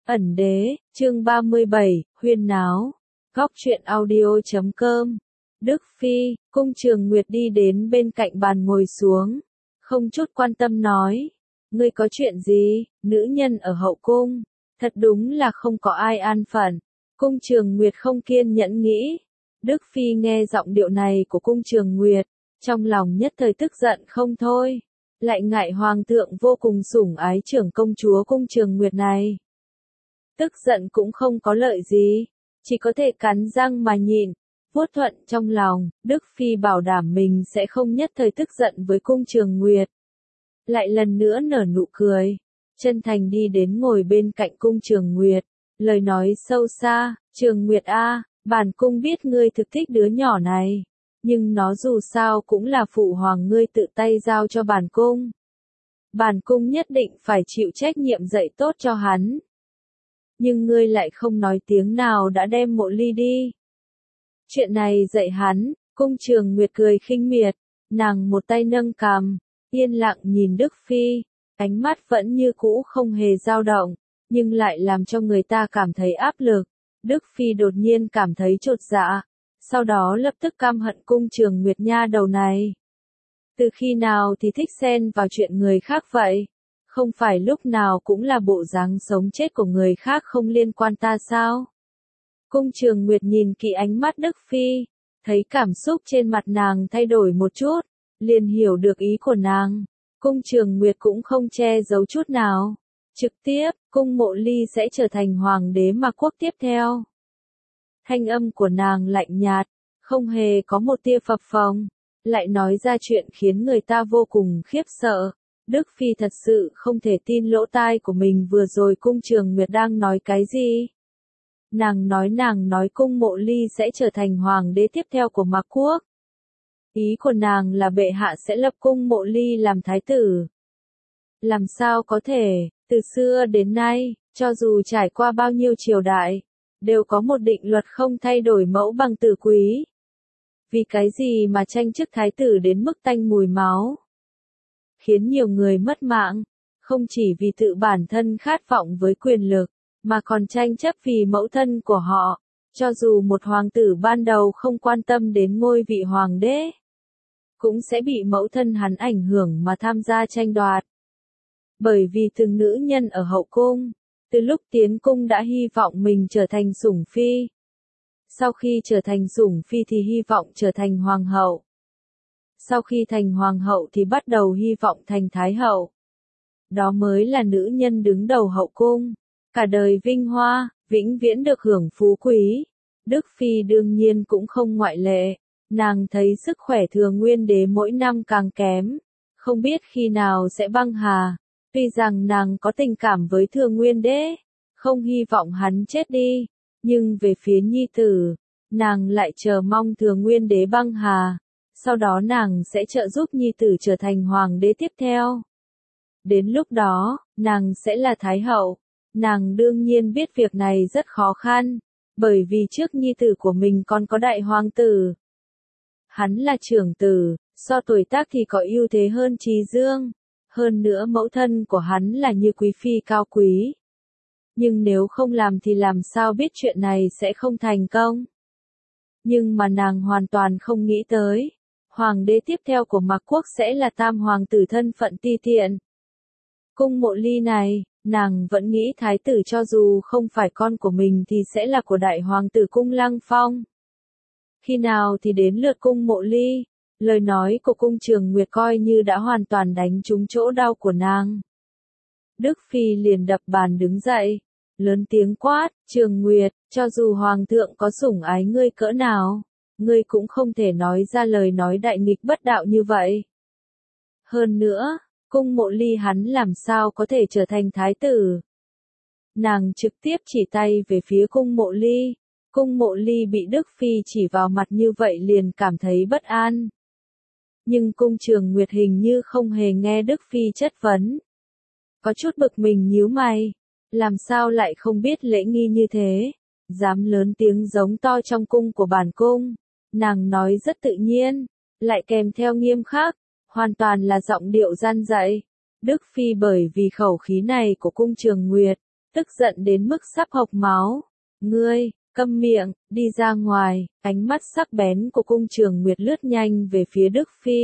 Ẩn đế, chương 37, huyên náo. Góc truyện audio.com. Đức Phi, cung Trường Nguyệt đi đến bên cạnh bàn ngồi xuống. Không chút quan tâm nói. Ngươi có chuyện gì, nữ nhân ở hậu cung. Thật đúng là không có ai an phận. Cung Trường Nguyệt không kiên nhẫn nghĩ. Đức Phi nghe giọng điệu này của cung Trường Nguyệt. Trong lòng nhất thời tức giận không thôi. Lại ngại hoàng thượng vô cùng sủng ái trưởng công chúa cung Trường Nguyệt này. Tức giận cũng không có lợi gì, chỉ có thể cắn răng mà nhịn, vuốt thuận trong lòng, Đức Phi bảo đảm mình sẽ không nhất thời tức giận với cung Trường Nguyệt. Lại lần nữa nở nụ cười, chân thành đi đến ngồi bên cạnh cung Trường Nguyệt, lời nói sâu xa, Trường Nguyệt a, bản cung biết ngươi thực thích đứa nhỏ này, nhưng nó dù sao cũng là phụ hoàng ngươi tự tay giao cho bản cung. Bản cung nhất định phải chịu trách nhiệm dạy tốt cho hắn. Nhưng ngươi lại không nói tiếng nào đã đem Mộ Ly đi. Chuyện này dạy hắn, cung Trường Nguyệt cười khinh miệt, nàng một tay nâng cằm, yên lặng nhìn Đức Phi, ánh mắt vẫn như cũ không hề dao động, nhưng lại làm cho người ta cảm thấy áp lực. Đức Phi đột nhiên cảm thấy chột dạ, sau đó lập tức căm hận cung Trường Nguyệt nha đầu này. Từ khi nào thì thích xen vào chuyện người khác vậy? Không phải lúc nào cũng là bộ dáng sống chết của người khác không liên quan ta sao? Cung Trường Nguyệt nhìn kỹ ánh mắt Đức Phi, thấy cảm xúc trên mặt nàng thay đổi một chút, liền hiểu được ý của nàng. Cung Trường Nguyệt cũng không che giấu chút nào. Trực tiếp, cung Mộ Ly sẽ trở thành hoàng đế mà quốc tiếp theo. Thanh âm của nàng lạnh nhạt, không hề có một tia phập phồng, lại nói ra chuyện khiến người ta vô cùng khiếp sợ. Đức Phi thật sự không thể tin lỗ tai của mình vừa rồi cung Trường Nguyệt đang nói cái gì. Nàng nói cung Mộ Ly sẽ trở thành hoàng đế tiếp theo của Mạc Quốc. Ý của nàng là bệ hạ sẽ lập cung Mộ Ly làm thái tử. Làm sao có thể, từ xưa đến nay, cho dù trải qua bao nhiêu triều đại, đều có một định luật không thay đổi mẫu bằng tử quý. Vì cái gì mà tranh chức thái tử đến mức tanh mùi máu? Khiến nhiều người mất mạng, không chỉ vì tự bản thân khát vọng với quyền lực, mà còn tranh chấp vì mẫu thân của họ, cho dù một hoàng tử ban đầu không quan tâm đến ngôi vị hoàng đế, cũng sẽ bị mẫu thân hắn ảnh hưởng mà tham gia tranh đoạt. Bởi vì từng nữ nhân ở hậu cung, từ lúc tiến cung đã hy vọng mình trở thành sủng phi. Sau khi trở thành sủng phi thì hy vọng trở thành hoàng hậu. Sau khi thành hoàng hậu thì bắt đầu hy vọng thành thái hậu. Đó mới là nữ nhân đứng đầu hậu cung, cả đời vinh hoa, vĩnh viễn được hưởng phú quý. Đức Phi đương nhiên cũng không ngoại lệ, nàng thấy sức khỏe Thừa Nguyên Đế mỗi năm càng kém, không biết khi nào sẽ băng hà. Tuy rằng nàng có tình cảm với Thừa Nguyên Đế, không hy vọng hắn chết đi, nhưng về phía nhi tử, nàng lại chờ mong Thừa Nguyên Đế băng hà. Sau đó nàng sẽ trợ giúp nhi tử trở thành hoàng đế tiếp theo. Đến lúc đó, nàng sẽ là thái hậu. Nàng đương nhiên biết việc này rất khó khăn, bởi vì trước nhi tử của mình còn có đại hoàng tử. Hắn là trưởng tử, so tuổi tác thì có ưu thế hơn Trí Dương. Hơn nữa mẫu thân của hắn là như quý phi cao quý. Nhưng nếu không làm thì làm sao biết chuyện này sẽ không thành công. Nhưng mà nàng hoàn toàn không nghĩ tới. Hoàng đế tiếp theo của Mạc Quốc sẽ là tam hoàng tử thân phận ti tiện. Cung Mộ Ly này, nàng vẫn nghĩ thái tử cho dù không phải con của mình thì sẽ là của đại hoàng tử cung Lăng Phong. Khi nào thì đến lượt cung Mộ Ly, lời nói của cung Trường Nguyệt coi như đã hoàn toàn đánh trúng chỗ đau của nàng. Đức Phi liền đập bàn đứng dậy, lớn tiếng quát, Trường Nguyệt, cho dù hoàng thượng có sủng ái ngươi cỡ nào, ngươi cũng không thể nói ra lời nói đại nghịch bất đạo như vậy. Hơn nữa, cung Mộ Ly hắn làm sao có thể trở thành thái tử? Nàng trực tiếp chỉ tay về phía cung Mộ Ly. Cung Mộ Ly bị Đức Phi chỉ vào mặt như vậy liền cảm thấy bất an. Nhưng cung Trường Nguyệt hình như không hề nghe Đức Phi chất vấn. Có chút bực mình nhíu mày. Làm sao lại không biết lễ nghi như thế? Dám lớn tiếng giống to trong cung của bản cung. Nàng nói rất tự nhiên, lại kèm theo nghiêm khắc, hoàn toàn là giọng điệu gian dạy. Đức Phi bởi vì khẩu khí này của cung Trường Nguyệt, tức giận đến mức sắp hộc máu. Ngươi, câm miệng, đi ra ngoài, ánh mắt sắc bén của cung Trường Nguyệt lướt nhanh về phía Đức Phi.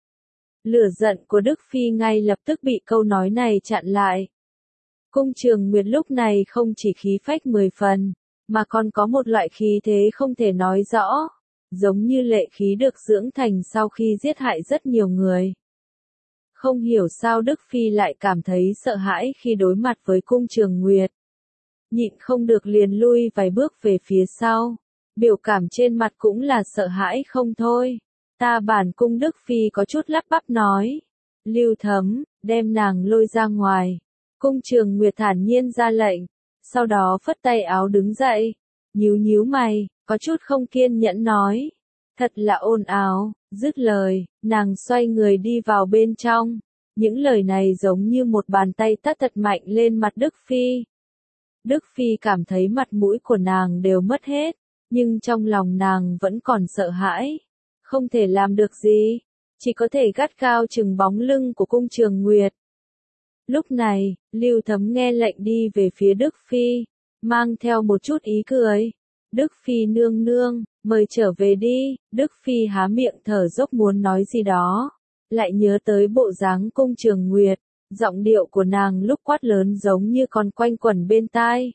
Lửa giận của Đức Phi ngay lập tức bị câu nói này chặn lại. Cung Trường Nguyệt lúc này không chỉ khí phách 10 phần, mà còn có một loại khí thế không thể nói rõ, giống như lệ khí được dưỡng thành sau khi giết hại rất nhiều người. Không hiểu sao Đức Phi lại cảm thấy sợ hãi khi đối mặt với cung Trường Nguyệt. Nhịn không được liền lui vài bước về phía sau, biểu cảm trên mặt cũng là sợ hãi không thôi. Ta bản cung Đức Phi có chút lắp bắp nói. Lưu Thấm, đem nàng lôi ra ngoài. Cung Trường Nguyệt thản nhiên ra lệnh, sau đó phất tay áo đứng dậy, nhíu nhíu mày, có chút không kiên nhẫn nói. Thật là ồn ào, dứt lời, nàng xoay người đi vào bên trong. Những lời này giống như một bàn tay tát thật mạnh lên mặt Đức Phi. Đức Phi cảm thấy mặt mũi của nàng đều mất hết, nhưng trong lòng nàng vẫn còn sợ hãi. Không thể làm được gì, chỉ có thể gắt gao chừng bóng lưng của cung Trường Nguyệt. Lúc này, Lưu Thấm nghe lệnh đi về phía Đức Phi, mang theo một chút ý cười. Đức Phi nương nương, mời trở về đi. Đức Phi há miệng thở dốc muốn nói gì đó, lại nhớ tới bộ dáng cung Trường Nguyệt, giọng điệu của nàng lúc quát lớn giống như còn quanh quẩn bên tai.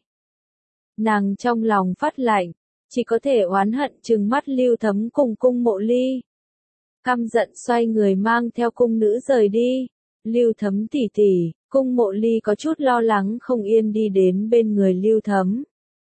Nàng trong lòng phát lạnh, chỉ có thể oán hận trừng mắt Lưu Thấm cùng cung Mộ Ly. Căm giận xoay người mang theo cung nữ rời đi. Lưu Thấm tỷ tỷ, cung Mộ Ly có chút lo lắng không yên đi đến bên người Lưu Thấm.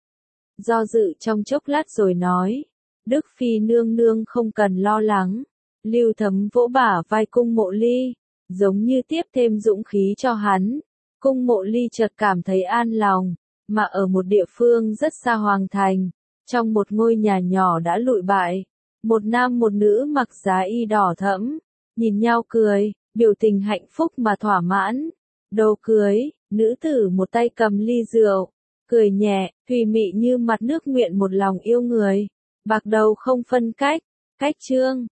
Do dự trong chốc lát rồi nói, Đức Phi nương nương không cần lo lắng. Lưu Thấm vỗ bả vai cung Mộ Ly, giống như tiếp thêm dũng khí cho hắn. Cung Mộ Ly chợt cảm thấy an lòng, mà ở một địa phương rất xa hoàng thành, trong một ngôi nhà nhỏ đã lụi bại, một nam một nữ mặc giá y đỏ thẫm, nhìn nhau cười, biểu tình hạnh phúc mà thỏa mãn. Đồ cưới, nữ tử một tay cầm ly rượu, cười nhẹ, thùy mị như mặt nước nguyện một lòng yêu người, bạc đầu không phân cách. Cách chương